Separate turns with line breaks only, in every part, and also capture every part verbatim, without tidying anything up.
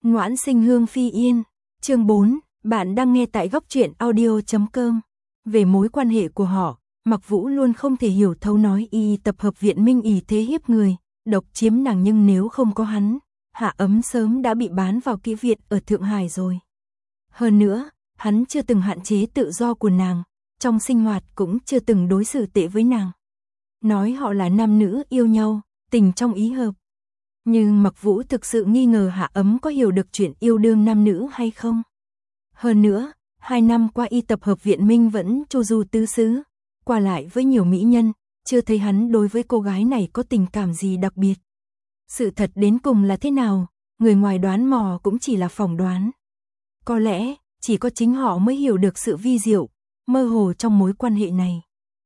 Noãn sinh hương phi yên. Chương bốn, bạn đang nghe tại góc truyện audio chấm com. Về mối quan hệ của họ, Mặc Vũ luôn không thể hiểu thấu nói y tập hợp viện Minh ỷ thế hiếp người, độc chiếm nàng, nhưng nếu không có hắn, Hạ Ấm sớm đã bị bán vào kỹ viện ở Thượng Hải rồi. Hơn nữa, hắn chưa từng hạn chế tự do của nàng, trong sinh hoạt cũng chưa từng đối xử tệ với nàng. Nói họ là nam nữ yêu nhau, tình trong ý hợp. Nhưng Mặc Vũ thực sự nghi ngờ Hạ Ấm có hiểu được chuyện yêu đương nam nữ hay không. Hơn nữa, hai năm qua y tập hợp viện Minh vẫn chu du tứ xứ, qua lại với nhiều mỹ nhân, chưa thấy hắn đối với cô gái này có tình cảm gì đặc biệt. Sự thật đến cùng là thế nào, người ngoài đoán mò cũng chỉ là phỏng đoán. Có lẽ, chỉ có chính họ mới hiểu được sự vi diệu, mơ hồ trong mối quan hệ này.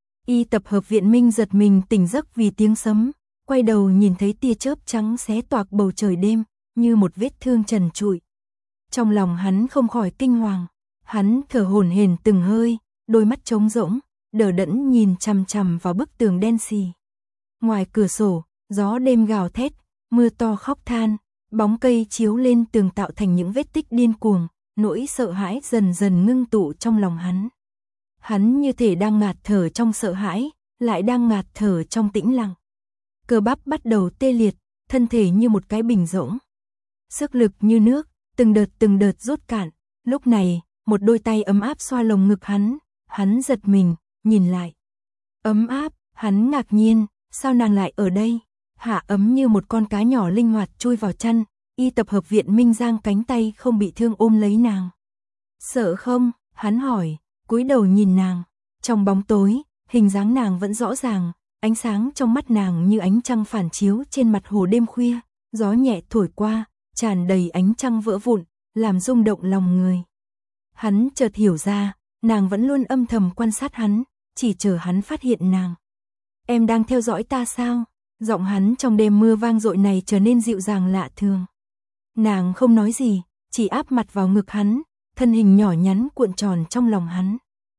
Y tập hợp viện Minh giật mình tỉnh giấc vì tiếng sấm, quay đầu nhìn thấy tia chớp trắng xé toạc bầu trời đêm, như một vết thương trần trụi. Trong lòng hắn không khỏi kinh hoàng, hắn thở hổn hển từng hơi, đôi mắt trống rỗng, đờ đẫn nhìn chằm chằm vào bức tường đen xì. Ngoài cửa sổ, gió đêm gào thét, mưa to khóc than, bóng cây chiếu lên tường tạo thành những vết tích điên cuồng, nỗi sợ hãi dần dần ngưng tụ trong lòng hắn. Hắn như thể đang ngạt thở trong sợ hãi, lại đang ngạt thở trong tĩnh lặng. Cơ bắp bắt đầu tê liệt, thân thể như một cái bình rỗng. Sức lực như nước, từng đợt từng đợt rút cạn. Lúc này, một đôi tay ấm áp xoa lồng ngực hắn, hắn giật mình, nhìn lại. Ấm áp, hắn ngạc nhiên, sao nàng lại ở đây? Hạ Ấm như một con cá nhỏ linh hoạt chui vào chăn, y tập hợp viện Minh giang cánh tay không bị thương ôm lấy nàng. Sợ không? Hắn hỏi, cúi đầu nhìn nàng. Trong bóng tối, hình dáng nàng vẫn rõ ràng, ánh sáng trong mắt nàng như ánh trăng phản chiếu trên mặt hồ đêm khuya, gió nhẹ thổi qua, tràn đầy ánh trăng vỡ vụn, làm rung động lòng người. Hắn chợt hiểu ra, nàng vẫn luôn âm thầm quan sát hắn, chỉ chờ hắn phát hiện nàng. Em đang theo dõi ta sao? Giọng hắn trong đêm mưa vang dội này trở nên dịu dàng lạ thường. Nàng không nói gì, chỉ áp mặt vào ngực hắn, thân hình nhỏ nhắn cuộn tròn trong lòng hắn.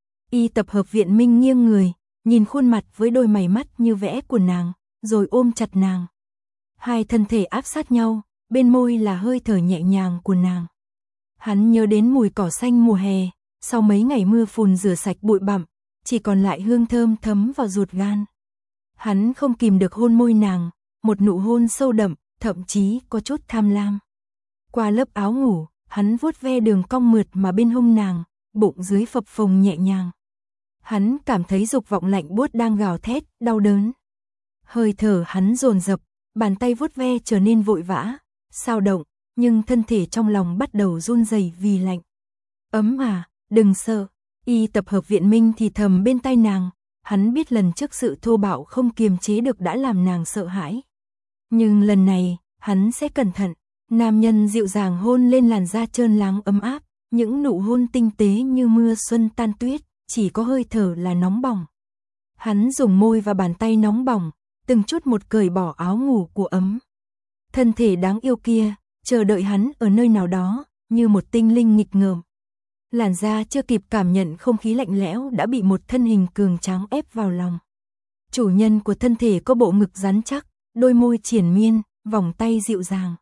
Y tập hợp viện Minh nghiêng người, nhìn khuôn mặt với đôi mày mắt như vẽ của nàng, rồi ôm chặt nàng. Hai thân thể áp sát nhau, bên môi là hơi thở nhẹ nhàng của nàng. Hắn nhớ đến mùi cỏ xanh mùa hè, sau mấy ngày mưa phùn rửa sạch bụi bặm, chỉ còn lại hương thơm thấm vào ruột gan. Hắn không kìm được hôn môi nàng, một nụ hôn sâu đậm, thậm chí có chút tham lam. Qua lớp áo ngủ, hắn vuốt ve đường cong mượt mà bên hông nàng, bụng dưới phập phồng nhẹ nhàng. Hắn cảm thấy dục vọng lạnh buốt đang gào thét, đau đớn. Hơi thở hắn dồn dập, bàn tay vuốt ve trở nên vội vã, sao động, nhưng thân thể trong lòng bắt đầu run rẩy vì lạnh. Ấm à, đừng sợ. Y tập hợp viện Minh thì thầm bên tai nàng, hắn biết lần trước sự thô bạo không kiềm chế được đã làm nàng sợ hãi. Nhưng lần này, hắn sẽ cẩn thận. Nam nhân dịu dàng hôn lên làn da trơn láng ấm áp, những nụ hôn tinh tế như mưa xuân tan tuyết, chỉ có hơi thở là nóng bỏng. Hắn dùng môi và bàn tay nóng bỏng, từng chút một cởi bỏ áo ngủ của Ấm. Thân thể đáng yêu kia, chờ đợi hắn ở nơi nào đó, như một tinh linh nghịch ngợm. Làn da chưa kịp cảm nhận không khí lạnh lẽo đã bị một thân hình cường tráng ép vào lòng. Chủ nhân của thân thể có bộ ngực rắn chắc, đôi môi triền miên, vòng tay dịu dàng.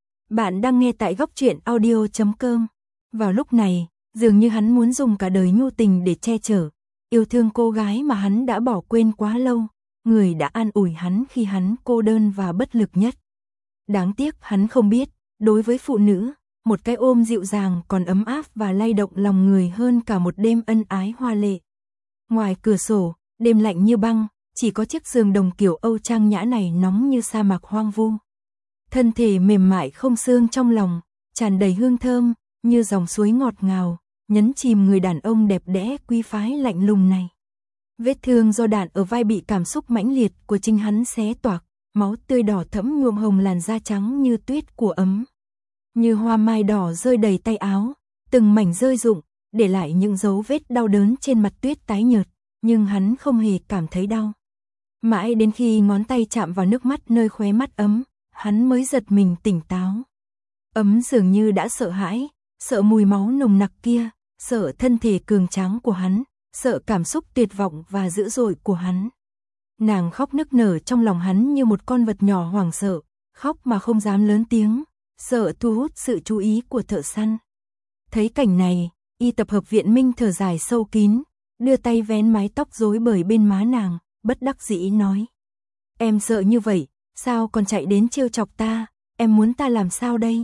Bạn đang nghe tại góc truyện audio chấm com. Vào lúc này, dường như hắn muốn dùng cả đời nhu tình để che chở, yêu thương cô gái mà hắn đã bỏ quên quá lâu, người đã an ủi hắn khi hắn cô đơn và bất lực nhất. Đáng tiếc hắn không biết, đối với phụ nữ, một cái ôm dịu dàng còn ấm áp và lay động lòng người hơn cả một đêm ân ái hoa lệ. Ngoài cửa sổ, đêm lạnh như băng, chỉ có chiếc giường đồng kiểu Âu trang nhã này nóng như sa mạc hoang vu. Thân thể mềm mại không xương trong lòng, tràn đầy hương thơm, như dòng suối ngọt ngào, nhấn chìm người đàn ông đẹp đẽ quý phái lạnh lùng này. Vết thương do đạn ở vai bị cảm xúc mãnh liệt của chính hắn xé toạc, máu tươi đỏ thẫm nhuộm hồng làn da trắng như tuyết của Ấm. Như hoa mai đỏ rơi đầy tay áo, từng mảnh rơi rụng, để lại những dấu vết đau đớn trên mặt tuyết tái nhợt, nhưng hắn không hề cảm thấy đau. Mãi đến khi ngón tay chạm vào nước mắt nơi khóe mắt Ấm, hắn mới giật mình tỉnh táo. Ấm dường như đã sợ hãi, sợ mùi máu nồng nặc kia, sợ thân thể cường tráng của hắn, sợ cảm xúc tuyệt vọng và dữ dội của hắn. Nàng khóc nức nở trong lòng hắn như một con vật nhỏ hoảng sợ, khóc mà không dám lớn tiếng, sợ thu hút sự chú ý của thợ săn. Thấy cảnh này, y tập hợp viện Minh thở dài sâu kín, đưa tay vén mái tóc rối bời bên má nàng, bất đắc dĩ nói. Em sợ như vậy, sao còn chạy đến trêu chọc ta, em muốn ta làm sao đây?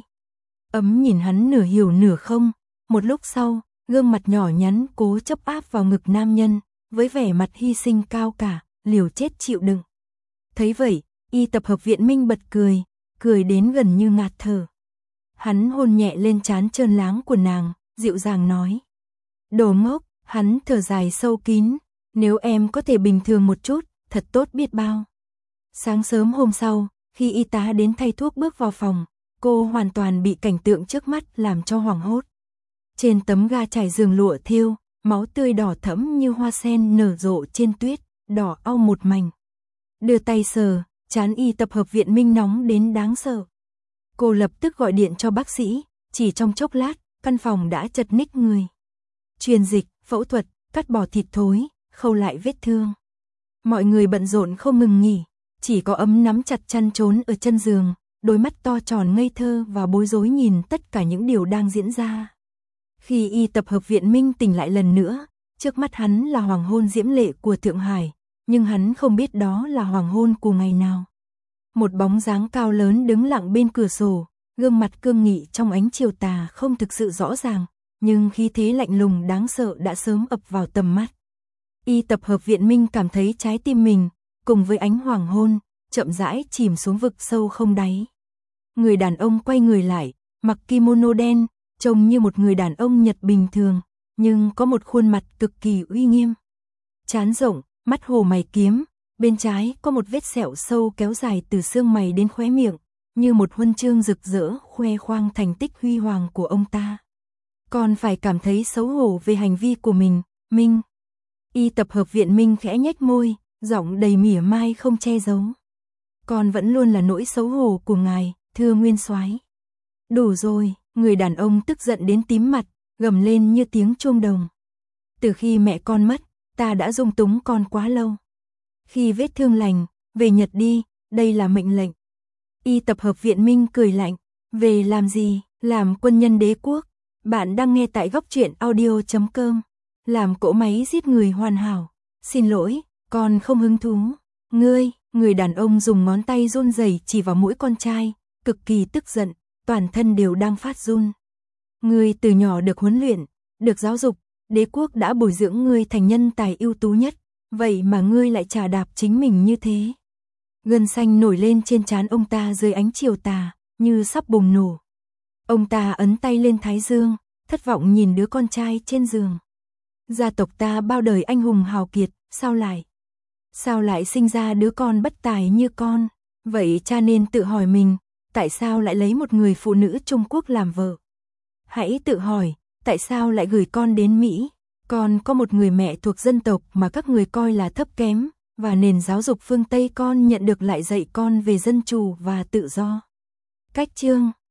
Ấm nhìn hắn nửa hiểu nửa không, một lúc sau, gương mặt nhỏ nhắn cố chấp áp vào ngực nam nhân, với vẻ mặt hy sinh cao cả, liều chết chịu đựng. Thấy vậy, y tập hợp viện Minh bật cười, cười đến gần như ngạt thở. Hắn hôn nhẹ lên trán trơn láng của nàng, dịu dàng nói. Đồ ngốc, hắn thở dài sâu kín, nếu em có thể bình thường một chút, thật tốt biết bao. Sáng sớm hôm sau, khi y tá đến thay thuốc bước vào phòng, cô hoàn toàn bị cảnh tượng trước mắt làm cho hoảng hốt. Trên tấm ga trải giường lụa thêu, máu tươi đỏ thẫm như hoa sen nở rộ trên tuyết, đỏ au một mảnh. Đưa tay sờ, trán y tập hợp viện Minh nóng đến đáng sợ. Cô lập tức gọi điện cho bác sĩ, chỉ trong chốc lát, căn phòng đã chật ních người. Truyền dịch, phẫu thuật, cắt bỏ thịt thối, khâu lại vết thương. Mọi người bận rộn không ngừng nghỉ, chỉ có Ấm nắm chặt chăn trốn ở chân giường, đôi mắt to tròn ngây thơ và bối rối nhìn tất cả những điều đang diễn ra. Khi y tập hợp viện Minh tỉnh lại lần nữa, trước mắt hắn là hoàng hôn diễm lệ của Thượng Hải, nhưng hắn không biết đó là hoàng hôn của ngày nào. Một bóng dáng cao lớn đứng lặng bên cửa sổ, gương mặt cương nghị trong ánh chiều tà không thực sự rõ ràng, nhưng khí thế lạnh lùng đáng sợ đã sớm ập vào tầm mắt. Y tập hợp viện Minh cảm thấy trái tim mình, cùng với ánh hoàng hôn, chậm rãi chìm xuống vực sâu không đáy. Người đàn ông quay người lại, mặc kimono đen, trông như một người đàn ông Nhật bình thường, nhưng có một khuôn mặt cực kỳ uy nghiêm. Trán rộng, mắt hồ mày kiếm, bên trái có một vết sẹo sâu kéo dài từ xương mày đến khóe miệng, như một huân chương rực rỡ khoe khoang thành tích huy hoàng của ông ta. Còn phải cảm thấy xấu hổ về hành vi của mình, Minh. Y tập hợp viện Minh khẽ nhếch môi, giọng đầy mỉa mai không che giấu. Còn vẫn luôn là nỗi xấu hổ của ngài, thưa nguyên soái. Đủ rồi, người đàn ông tức giận đến tím mặt, gầm lên như tiếng chuông đồng. Từ khi mẹ con mất, ta đã dung túng con quá lâu. Khi vết thương lành, về Nhật đi, đây là mệnh lệnh. Y tập hợp viện Minh cười lạnh, về làm gì, làm quân nhân đế quốc. Bạn đang nghe tại góc truyện audio chấm com. Làm cỗ máy giết người hoàn hảo. Xin lỗi, con không hứng thú. Ngươi, người đàn ông dùng ngón tay run rẩy chỉ vào mũi con trai, cực kỳ tức giận, toàn thân đều đang phát run. Ngươi từ nhỏ được huấn luyện, được giáo dục, đế quốc đã bồi dưỡng ngươi thành nhân tài ưu tú nhất, vậy mà ngươi lại chà đạp chính mình như thế. Gân xanh nổi lên trên trán ông ta dưới ánh chiều tà, như sắp bùng nổ. Ông ta ấn tay lên thái dương, thất vọng nhìn đứa con trai trên giường. Gia tộc ta bao đời anh hùng hào kiệt, sao lại? Sao lại sinh ra đứa con bất tài như con? Vậy cha nên tự hỏi mình, tại sao lại lấy một người phụ nữ Trung Quốc làm vợ? Hãy tự hỏi, tại sao lại gửi con đến Mỹ? Con có một người mẹ thuộc dân tộc mà các người coi là thấp kém, và nền giáo dục phương Tây con nhận được lại dạy con về dân chủ và tự do. Cách chương